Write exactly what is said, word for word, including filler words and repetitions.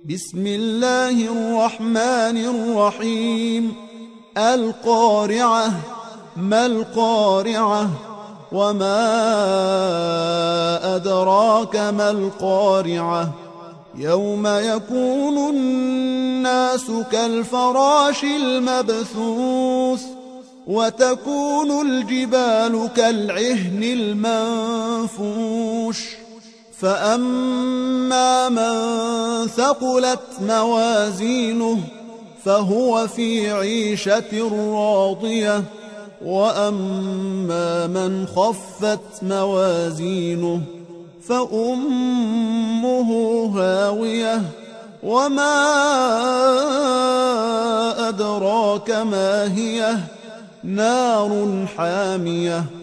بسم الله الرحمن الرحيم القارعة ما القارعة وما أدراك ما القارعة يوم يكون الناس كالفراش المبثوث وتكون الجبال كالعهن المنفوش فأما من ثقلت موازينه فهو في عيشة راضية وأما من خفت موازينه فأمه هاوية وما أدراك ما هي نار حامية